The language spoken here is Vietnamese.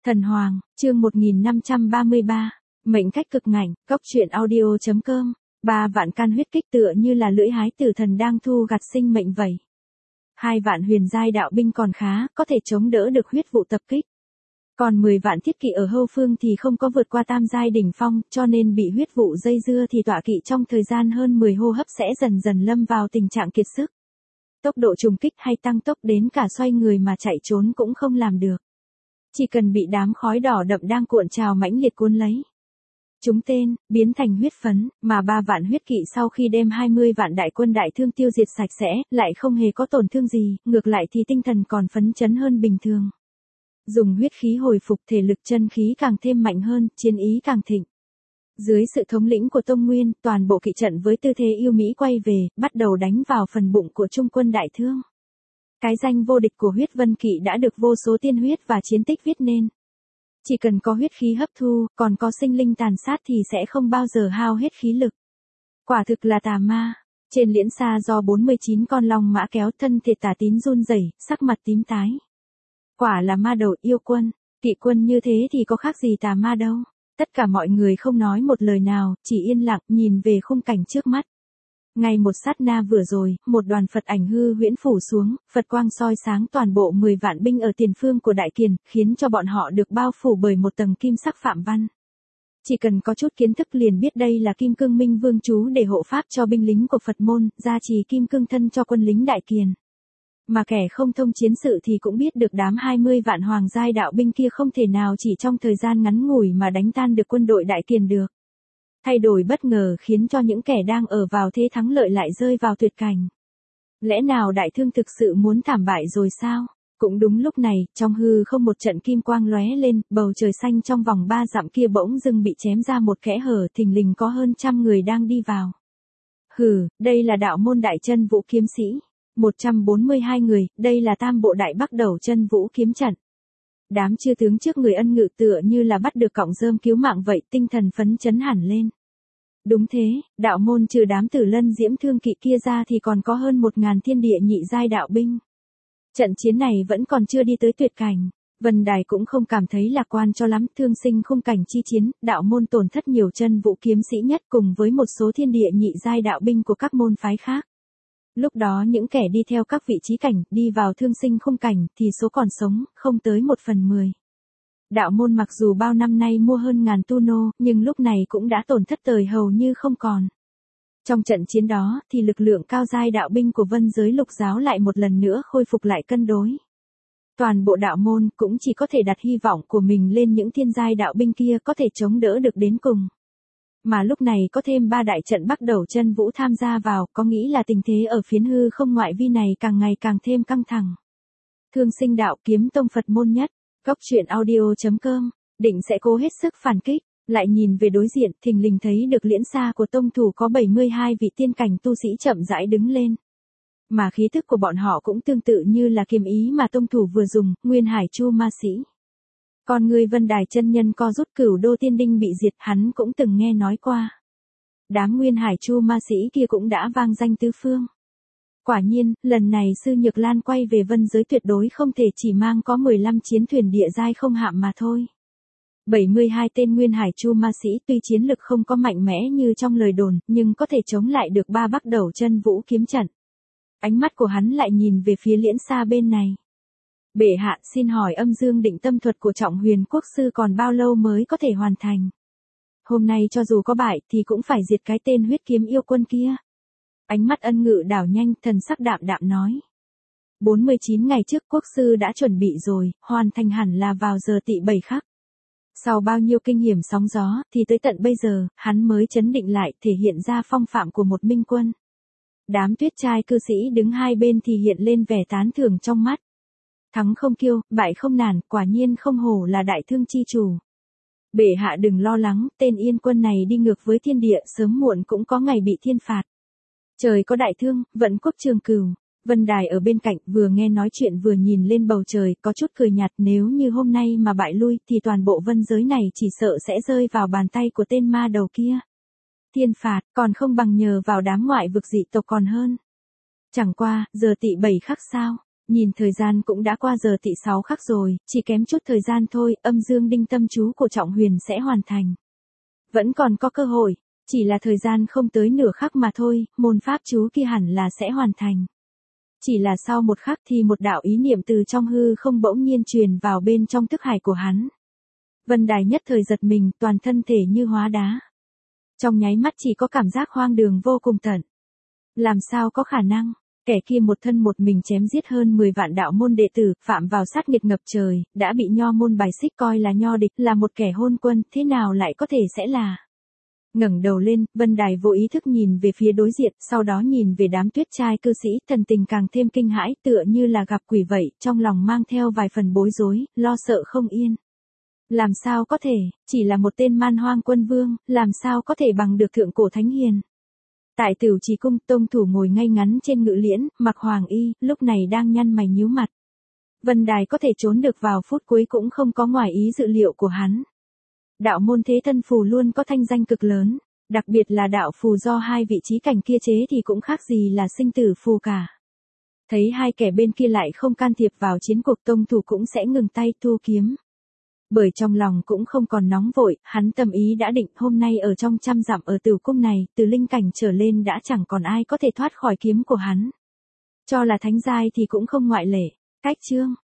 Thần Hoàng, chương 1533, mệnh cách cực ngạnh, góc truyện audio.com, 3 vạn can huyết kích tựa như là lưỡi hái tử thần đang thu gặt sinh mệnh vậy. 2 vạn huyền giai đạo binh còn khá, có thể chống đỡ được huyết vụ tập kích. Còn 10 vạn thiết kỵ ở hậu phương thì không có vượt qua tam giai đỉnh phong, cho nên bị huyết vụ dây dưa thì tọa kỵ trong thời gian hơn 10 hô hấp sẽ dần dần lâm vào tình trạng kiệt sức. Tốc độ trùng kích hay tăng tốc đến cả xoay người mà chạy trốn cũng không làm được. Chỉ cần bị đám khói đỏ đậm đang cuộn trào mãnh liệt cuốn lấy. Chúng tên, biến thành huyết phấn, mà 3 vạn huyết kỵ sau khi đem 20 vạn đại quân đại thương tiêu diệt sạch sẽ, lại không hề có tổn thương gì, ngược lại thì tinh thần còn phấn chấn hơn bình thường. Dùng huyết khí hồi phục thể lực chân khí càng thêm mạnh hơn, chiến ý càng thịnh. Dưới sự thống lĩnh của Tông Nguyên, toàn bộ kỵ trận với tư thế yêu Mỹ quay về, bắt đầu đánh vào phần bụng của Trung quân đại thương. Cái danh vô địch của huyết vân kỵ đã được vô số tiên huyết và chiến tích viết nên. Chỉ cần có huyết khí hấp thu, còn có sinh linh tàn sát thì sẽ không bao giờ hao hết khí lực. Quả thực là tà ma. Trên liễn xa do 49 con long mã kéo, thân thể Tả Tín run rẩy, sắc mặt tím tái. Quả là ma đầu yêu quân, kỵ quân như thế thì có khác gì tà ma đâu. Tất cả mọi người không nói một lời nào, chỉ yên lặng nhìn về khung cảnh trước mắt. Ngay một sát na vừa rồi, một đoàn Phật ảnh hư huyễn phủ xuống, Phật quang soi sáng toàn bộ 10 vạn binh ở tiền phương của Đại Kiền, khiến cho bọn họ được bao phủ bởi một tầng kim sắc phạm văn. Chỉ cần có chút kiến thức liền biết đây là Kim Cương Minh Vương chú để hộ pháp cho binh lính của Phật môn, gia trì kim cương thân cho quân lính Đại Kiền. Mà kẻ không thông chiến sự thì cũng biết được đám 20 vạn hoàng giai đạo binh kia không thể nào chỉ trong thời gian ngắn ngủi mà đánh tan được quân đội Đại Kiền được. Thay đổi bất ngờ khiến cho những kẻ đang ở vào thế thắng lợi lại rơi vào tuyệt cảnh. Lẽ nào đại thương thực sự muốn thảm bại rồi sao? Cũng đúng lúc này, trong hư không một trận kim quang lóe lên, bầu trời xanh trong vòng 3 dặm kia bỗng dưng bị chém ra một kẽ hở, thình lình có hơn trăm người đang đi vào. Hừ, đây là đạo môn Đại Chân Vũ kiếm sĩ. 142 người, đây là tam bộ Đại Bắc Đầu Chân Vũ kiếm trận. Đám chư tướng trước người ân ngự tựa như là bắt được cọng rơm cứu mạng vậy, tinh thần phấn chấn hẳn lên. Đúng thế, đạo môn trừ đám Tử Lân Diễm Thương kỵ kia ra thì còn có hơn 1000 thiên địa nhị giai đạo binh. Trận chiến này vẫn còn chưa đi tới tuyệt cảnh. Vân Đài cũng không cảm thấy lạc quan cho lắm, thương sinh khung cảnh chi chiến, đạo môn tổn thất nhiều chân vũ kiếm sĩ nhất cùng với một số thiên địa nhị giai đạo binh của các môn phái khác. Lúc đó những kẻ đi theo các vị trí cảnh, đi vào thương sinh khung cảnh, thì số còn sống, không tới 1/10. Đạo môn mặc dù bao năm nay mua hơn ngàn tu nô, nhưng lúc này cũng đã tổn thất tời hầu như không còn. Trong trận chiến đó, thì lực lượng cao giai đạo binh của vân giới lục giáo lại một lần nữa khôi phục lại cân đối. Toàn bộ đạo môn cũng chỉ có thể đặt hy vọng của mình lên những thiên giai đạo binh kia có thể chống đỡ được đến cùng. Mà lúc này có thêm 3 đại trận Bắc Đầu Chân Vũ tham gia vào, có nghĩ là tình thế ở phiến hư không ngoại vi này càng ngày càng thêm căng thẳng. Thương Sinh đạo kiếm tông Phật môn nhất, góc truyện audio.com, định sẽ cố hết sức phản kích, lại nhìn về đối diện, thình lình thấy được liễn xa của tông thủ có 72 vị tiên cảnh tu sĩ chậm rãi đứng lên. Mà khí thức của bọn họ cũng tương tự như là kiếm ý mà tông thủ vừa dùng, Nguyên Hải Chu ma sĩ. Còn người Vân Đài chân nhân co rút Cửu Đô Tiên Đinh bị diệt, hắn cũng từng nghe nói qua. Đám Nguyên Hải Chu ma sĩ kia cũng đã vang danh tứ phương. Quả nhiên, lần này Sư Nhược Lan quay về vân giới tuyệt đối không thể chỉ mang có 15 chiến thuyền địa giai không hạm mà thôi. 72 tên Nguyên Hải Chu ma sĩ tuy chiến lực không có mạnh mẽ như trong lời đồn, nhưng có thể chống lại được 3 Bắc Đầu Chân Vũ kiếm trận. Ánh mắt của hắn lại nhìn về phía liễn xa bên này. Bệ hạ, xin hỏi âm dương định tâm thuật của Trọng Huyền Quốc sư còn bao lâu mới có thể hoàn thành? Hôm nay cho dù có bại thì cũng phải diệt cái tên huyết kiếm yêu quân kia. Ánh mắt ân ngự đảo nhanh, thần sắc đạm đạm nói. 49 ngày trước quốc sư đã chuẩn bị rồi, hoàn thành hẳn là vào giờ Tỵ 7 khắc. Sau bao nhiêu kinh hiểm sóng gió, thì tới tận bây giờ, hắn mới trấn định lại, thể hiện ra phong phạm của một minh quân. Đám tuyết trai cư sĩ đứng hai bên thì hiện lên vẻ tán thưởng trong mắt. Thắng không kiêu, bại không nản, quả nhiên không hổ là đại thương chi chủ. Bệ hạ đừng lo lắng, tên Yên quân này đi ngược với thiên địa, sớm muộn cũng có ngày bị thiên phạt. Trời có đại thương, vận quốc trường cửu. Vân Đài ở bên cạnh vừa nghe nói chuyện vừa nhìn lên bầu trời, có chút cười nhạt, nếu như hôm nay mà bại lui thì toàn bộ vân giới này chỉ sợ sẽ rơi vào bàn tay của tên ma đầu kia. Thiên phạt còn không bằng nhờ vào đám ngoại vực dị tộc còn hơn. Chẳng qua, giờ Tỵ 7 khắc sao? Nhìn thời gian cũng đã qua giờ Tỵ 6 khắc rồi, chỉ kém chút thời gian thôi, âm dương đinh tâm chú của Trọng Huyền sẽ hoàn thành. Vẫn còn có cơ hội, chỉ là thời gian không tới nửa khắc mà thôi, môn pháp chú kia hẳn là sẽ hoàn thành. Chỉ là sau một khắc thì một đạo ý niệm từ trong hư không bỗng nhiên truyền vào bên trong thức hải của hắn. Vân Đài nhất thời giật mình, toàn thân thể như hóa đá. Trong nháy mắt chỉ có cảm giác hoang đường vô cùng tận. Làm sao có khả năng, kẻ kia một thân một mình chém giết hơn 10 vạn đạo môn đệ tử, phạm vào sát nghiệt ngập trời, đã bị nho môn bài xích coi là nho địch, là một kẻ hôn quân, thế nào lại có thể sẽ là. Ngẩng đầu lên, Vân Đài vô ý thức nhìn về phía đối diện, sau đó nhìn về đám tuyết trai cư sĩ, thần tình càng thêm kinh hãi, tựa như là gặp quỷ vậy, trong lòng mang theo vài phần bối rối, lo sợ không yên. Làm sao có thể, chỉ là một tên man hoang quân vương, làm sao có thể bằng được thượng cổ thánh hiền. Tại Tửu Trì cung, tông thủ ngồi ngay ngắn trên ngự liễn, mặc hoàng y, lúc này đang nhăn mày nhíu mặt. Vân Đài có thể trốn được vào phút cuối cũng không có ngoài ý dự liệu của hắn. Đạo môn thế thân phù luôn có thanh danh cực lớn, đặc biệt là đạo phù do hai vị trí cảnh kia chế thì cũng khác gì là sinh tử phù cả. Thấy hai kẻ bên kia lại không can thiệp vào chiến cuộc, tông thủ cũng sẽ ngừng tay thu kiếm. Bởi trong lòng cũng không còn nóng vội, hắn tâm ý đã định hôm nay ở trong 100 dặm ở Tửu cung này, từ linh cảnh trở lên đã chẳng còn ai có thể thoát khỏi kiếm của hắn. Cho là thánh giai thì cũng không ngoại lệ. Cách chương